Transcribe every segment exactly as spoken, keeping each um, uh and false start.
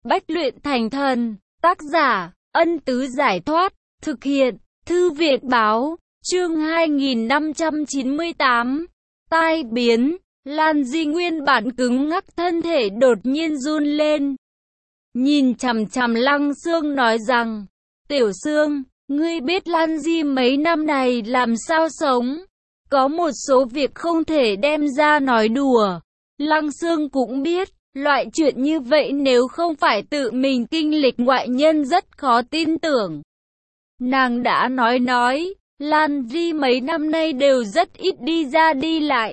Bách luyện thành thần. Tác giả, Ân Tứ Giải Thoát. Thực hiện, Thư viện Báo. Chương hai nghìn năm trăm chín mươi tám. Tai biến. Lan Di nguyên bản cứng ngắc thân thể đột nhiên run lên. Nhìn chằm chằm Lăng Xương nói rằng, Tiểu Xương, ngươi biết Lan Di mấy năm này làm sao sống. Có một số việc không thể đem ra nói đùa. Lăng Xương cũng biết, loại chuyện như vậy nếu không phải tự mình kinh lịch ngoại nhân rất khó tin tưởng. Nàng đã nói nói, Lan Di mấy năm nay đều rất ít đi ra đi lại.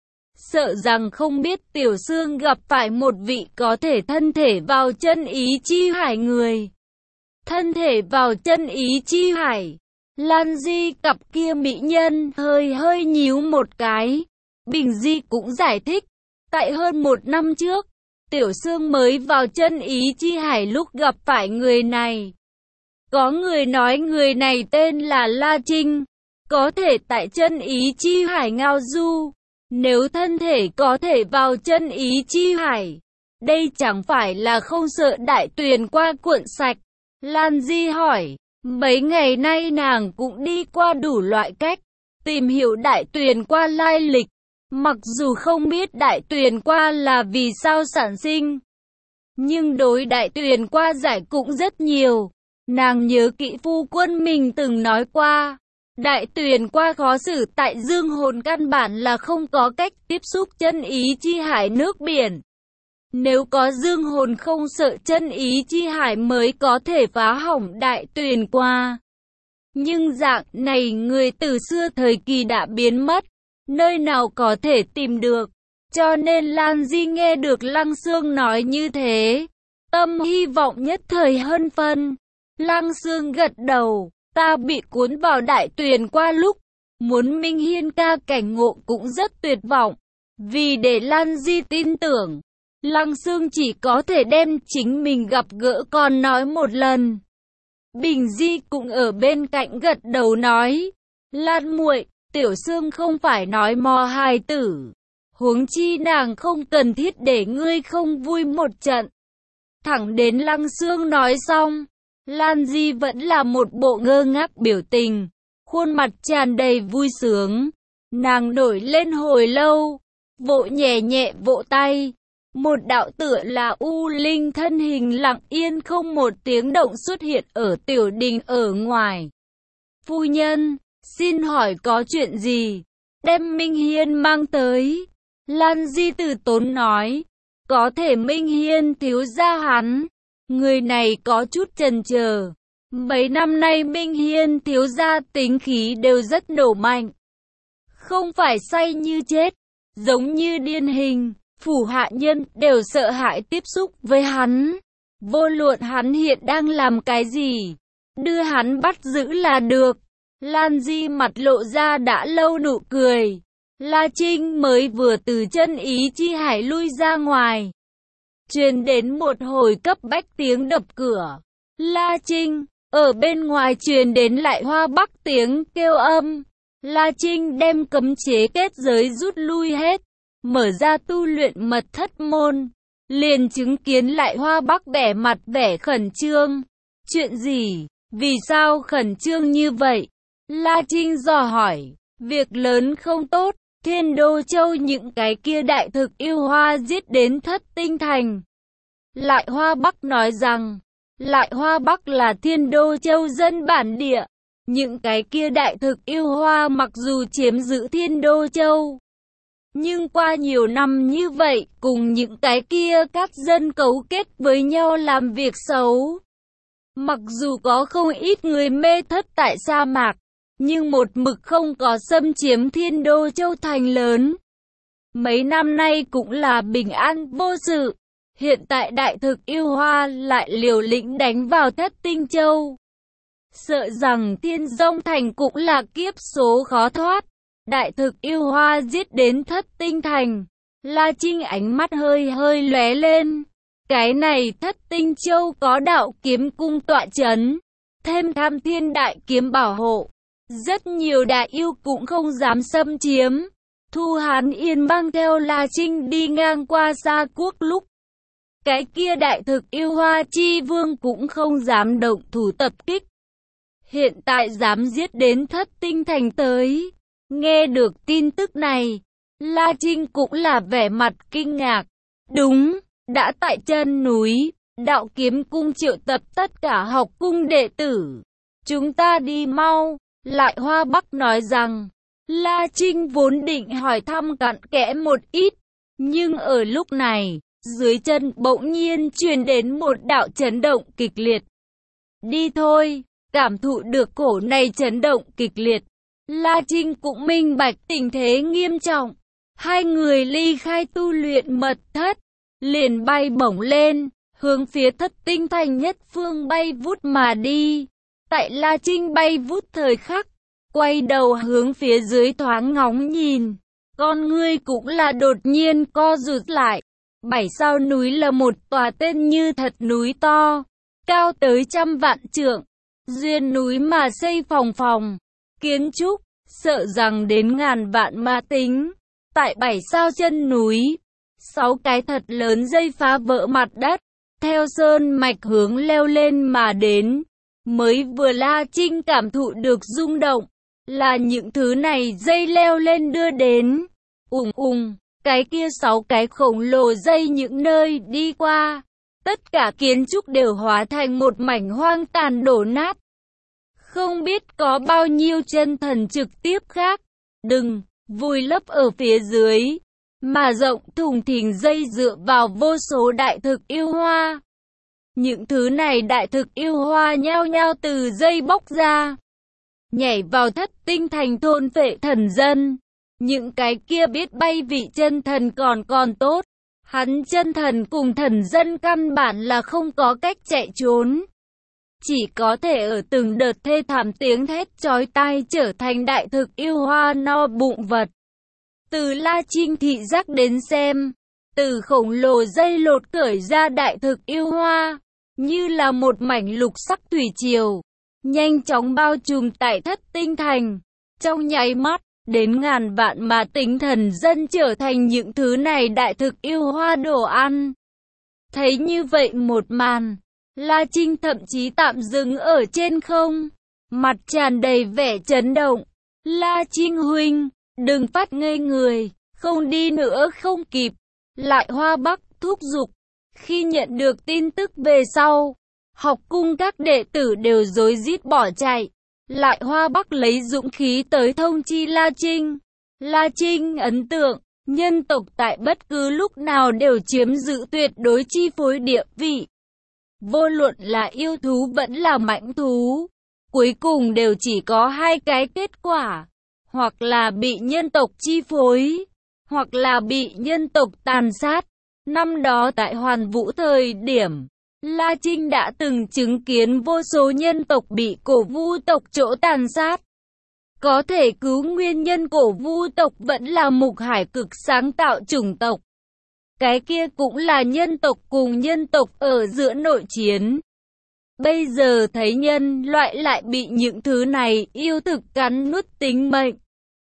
Sợ rằng không biết Tiểu Xương gặp phải một vị có thể thân thể vào chân ý chi hải người. Thân thể vào chân ý chi hải. Lan Di cặp kia mỹ nhân hơi hơi nhíu một cái. Bình Di cũng giải thích. Tại hơn một năm trước, Tiểu Xương mới vào chân ý chi hải lúc gặp phải người này. Có người nói người này tên là La Trinh. Có thể tại chân ý chi hải ngao du. Nếu thân thể có thể vào chân ý chi hải, đây chẳng phải là không sợ đại tuyền qua cuộn sạch. Lan Di hỏi, mấy ngày nay nàng cũng đi qua đủ loại cách, tìm hiểu đại tuyền qua lai lịch. Mặc dù không biết đại tuyền qua là vì sao sản sinh, nhưng đối đại tuyền qua giải cũng rất nhiều. Nàng nhớ kỹ phu quân mình từng nói qua. Đại tuyền qua khó xử tại dương hồn căn bản là không có cách tiếp xúc chân ý chi hải nước biển. Nếu có dương hồn không sợ chân ý chi hải mới có thể phá hỏng đại tuyền qua. Nhưng dạng này người từ xưa thời kỳ đã biến mất, nơi nào có thể tìm được. Cho nên Lan Di nghe được Lăng Xương nói như thế, tâm hy vọng nhất thời hơn phân. Lăng Xương gật đầu. Ta bị cuốn vào đại tuyền qua lúc muốn Minh Hiên ca cảnh ngộ cũng rất tuyệt vọng. Vì để Lan Di tin tưởng, Lăng Xương chỉ có thể đem chính mình gặp gỡ còn nói một lần. Bình Di cũng ở bên cạnh gật đầu nói, Lan muội, Tiểu Xương không phải nói mò hài tử. Huống chi nàng không cần thiết để ngươi không vui một trận. Thẳng đến Lăng Xương nói xong, Lan Di vẫn là một bộ ngơ ngác biểu tình, khuôn mặt tràn đầy vui sướng. Nàng nổi lên hồi lâu, vỗ nhẹ nhẹ vỗ tay. Một đạo tựa là u linh thân hình lặng yên không một tiếng động xuất hiện ở tiểu đình ở ngoài. Phu nhân, xin hỏi có chuyện gì? Đem Minh Hiên mang tới. Lan Di từ tốn nói, có thể Minh Hiên thiếu gia hắn. Người này có chút chần chờ. Mấy năm nay Minh Hiên thiếu gia tính khí đều rất nổ mạnh. Không phải say như chết, giống như điên hình. Phủ hạ nhân đều sợ hãi tiếp xúc với hắn. Vô luận hắn hiện đang làm cái gì, đưa hắn bắt giữ là được. Lan Di mặt lộ ra đã lâu nụ cười. La Trinh mới vừa từ chân ý chi hải lui ra ngoài. Truyền đến một hồi cấp bách tiếng đập cửa. La Trinh, ở bên ngoài truyền đến lại Hoa Bắc tiếng kêu âm. La Trinh đem cấm chế kết giới rút lui hết, mở ra tu luyện mật thất môn. Liền chứng kiến lại Hoa Bắc vẻ mặt vẻ khẩn trương. Chuyện gì? Vì sao khẩn trương như vậy? La Trinh dò hỏi. Việc lớn không tốt. Thiên Đô Châu những cái kia đại thực yêu hoa giết đến Thất Tinh Thành. Lại Hoa Bắc nói rằng, Lại Hoa Bắc là Thiên Đô Châu dân bản địa. Những cái kia đại thực yêu hoa mặc dù chiếm giữ Thiên Đô Châu, nhưng qua nhiều năm như vậy, cùng những cái kia các dân cấu kết với nhau làm việc xấu. Mặc dù có không ít người mê thất tại sa mạc, nhưng một mực không có xâm chiếm Thiên Đô Châu thành lớn. Mấy năm nay cũng là bình an vô sự. Hiện tại đại thực yêu hoa lại liều lĩnh đánh vào Thất Tinh Châu. Sợ rằng Thiên Dông Thành cũng là kiếp số khó thoát. Đại thực yêu hoa giết đến Thất Tinh Thành. La Trinh ánh mắt hơi hơi lóe lên. Cái này Thất Tinh Châu có đạo kiếm cung tọa chấn, thêm Tham Thiên đại kiếm bảo hộ. Rất nhiều đại yêu cũng không dám xâm chiếm. Thu Hán Yên mang theo La Trinh đi ngang qua Sa Quốc lúc, cái kia đại thực yêu hoa chi vương cũng không dám động thủ tập kích. Hiện tại dám giết đến Thất Tinh Thành tới. Nghe được tin tức này, La Trinh cũng là vẻ mặt kinh ngạc. Đúng, đã tại chân núi, Đạo Kiếm Cung triệu tập tất cả học cung đệ tử. Chúng ta đi mau. Lại Hoa Bắc nói rằng, La Trinh vốn định hỏi thăm cặn kẽ một ít, nhưng ở lúc này, dưới chân bỗng nhiên truyền đến một đạo chấn động kịch liệt. Đi thôi, cảm thụ được cổ này chấn động kịch liệt. La Trinh cũng minh bạch tình thế nghiêm trọng. Hai người ly khai tu luyện mật thất, liền bay bổng lên, hướng phía Thất Tinh Thành nhất phương bay vút mà đi. Tại La Trinh bay vút thời khắc, quay đầu hướng phía dưới thoáng ngóng nhìn, con ngươi cũng là đột nhiên co rụt lại. Bảy sao núi là một tòa tên như thật núi to, cao tới trăm vạn trượng, duyên núi mà xây phòng phòng, kiến trúc, sợ rằng đến ngàn vạn mà tính. Tại bảy sao chân núi, sáu cái thật lớn dây phá vỡ mặt đất, theo sơn mạch hướng leo lên mà đến. Mới vừa La Trinh cảm thụ được rung động, là những thứ này dây leo lên đưa đến. Ùng ùng, cái kia sáu cái khổng lồ dây những nơi đi qua, tất cả kiến trúc đều hóa thành một mảnh hoang tàn đổ nát. Không biết có bao nhiêu chân thần trực tiếp khác, đừng, vùi lấp ở phía dưới, mà rộng thùng thình dây dựa vào vô số đại thực yêu hoa. Những thứ này đại thực yêu hoa nhao nhao từ dây bốc ra, nhảy vào Thất Tinh Thành thôn phệ thần dân. Những cái kia biết bay vị chân thần còn còn tốt, hắn chân thần cùng thần dân căn bản là không có cách chạy trốn, chỉ có thể ở từng đợt thê thảm tiếng thét chói tai trở thành đại thực yêu hoa no bụng vật. Từ La Trinh thị giác đến xem, từ khổng lồ dây lột cởi ra đại thực yêu hoa, như là một mảnh lục sắc thủy triều, nhanh chóng bao trùm tại Thất Tinh Thành. Trong nháy mắt, đến ngàn vạn mà tính thần dân trở thành những thứ này đại thực yêu hoa đồ ăn. Thấy như vậy một màn, La Trinh thậm chí tạm dừng ở trên không, mặt tràn đầy vẻ chấn động. La Trinh huynh, đừng phát ngây người, không đi nữa không kịp. Lại Hoa Bắc thúc giục. Khi nhận được tin tức về sau, học cung các đệ tử đều rối rít bỏ chạy. Lại Hoa Bắc lấy dũng khí tới thông chi La Trinh. La Trinh ấn tượng, nhân tộc tại bất cứ lúc nào đều chiếm giữ tuyệt đối chi phối địa vị. Vô luận là yêu thú vẫn là mãnh thú, cuối cùng đều chỉ có hai cái kết quả, hoặc là bị nhân tộc chi phối, hoặc là bị nhân tộc tàn sát. Năm đó tại Hoàn Vũ thời điểm, La Trinh đã từng chứng kiến vô số nhân tộc bị Cổ Vu tộc chỗ tàn sát. Có thể cứu nguyên nhân Cổ Vu tộc vẫn là Mục Hải Cực sáng tạo chủng tộc. Cái kia cũng là nhân tộc cùng nhân tộc ở giữa nội chiến. Bây giờ thấy nhân loại lại bị những thứ này yêu thực cắn nuốt tính mệnh.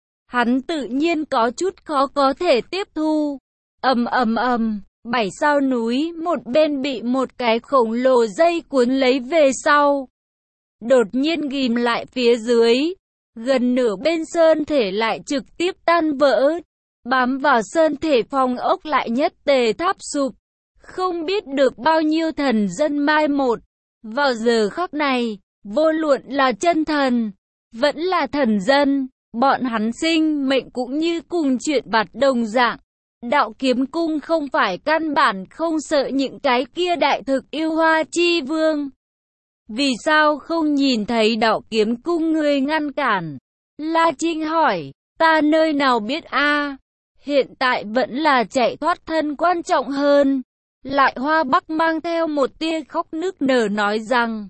Hắn tự nhiên có chút khó có thể tiếp thu. Ầm ầm ầm, bảy sao núi một bên bị một cái khổng lồ dây cuốn lấy về sau. Đột nhiên ghim lại phía dưới, gần nửa bên sơn thể lại trực tiếp tan vỡ. Bám vào sơn thể phong ốc lại nhất tề tháp sụp. Không biết được bao nhiêu thần dân mai một. Vào giờ khắc này, vô luận là chân thần, vẫn là thần dân, bọn hắn sinh mệnh cũng như cùng chuyện vặt đồng dạng. Đạo Kiếm Cung không phải căn bản không sợ những cái kia đại thực yêu hoa chi vương. Vì sao không nhìn thấy Đạo Kiếm Cung người ngăn cản? La Trinh hỏi, ta nơi nào biết a? Hiện tại vẫn là chạy thoát thân quan trọng hơn. Lại Hoa Bắc mang theo một tia khóc nức nở nói rằng,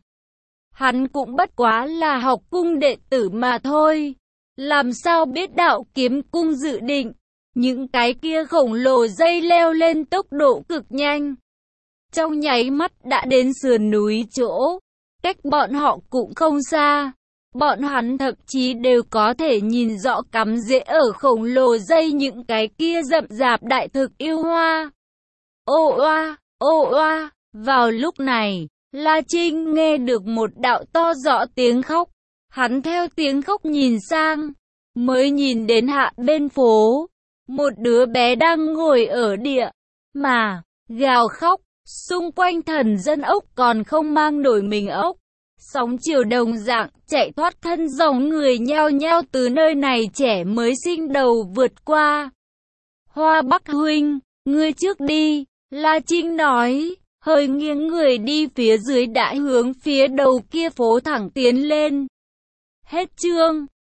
hắn cũng bất quá là học cung đệ tử mà thôi. Làm sao biết Đạo Kiếm Cung dự định, những cái kia khổng lồ dây leo lên tốc độ cực nhanh. Trong nháy mắt đã đến sườn núi chỗ, cách bọn họ cũng không xa. Bọn hắn thậm chí đều có thể nhìn rõ cắm rễ ở khổng lồ dây những cái kia rậm rạp đại thực yêu hoa. Ô oa, Ô oa, vào lúc này, La Trinh nghe được một đạo to rõ tiếng khóc. Hắn theo tiếng khóc nhìn sang, mới nhìn đến hạ bên phố. Một đứa bé đang ngồi ở địa, mà, gào khóc, xung quanh thần dân ốc còn không mang nổi mình ốc. Sóng chiều đồng dạng, chạy thoát thân dòng người nhao nhao từ nơi này trẻ mới sinh đầu vượt qua. Hoa Bắc huynh, ngươi trước đi, La Trinh nói, hơi nghiêng người đi phía dưới đã hướng phía đầu kia phố thẳng tiến lên. Hết chương.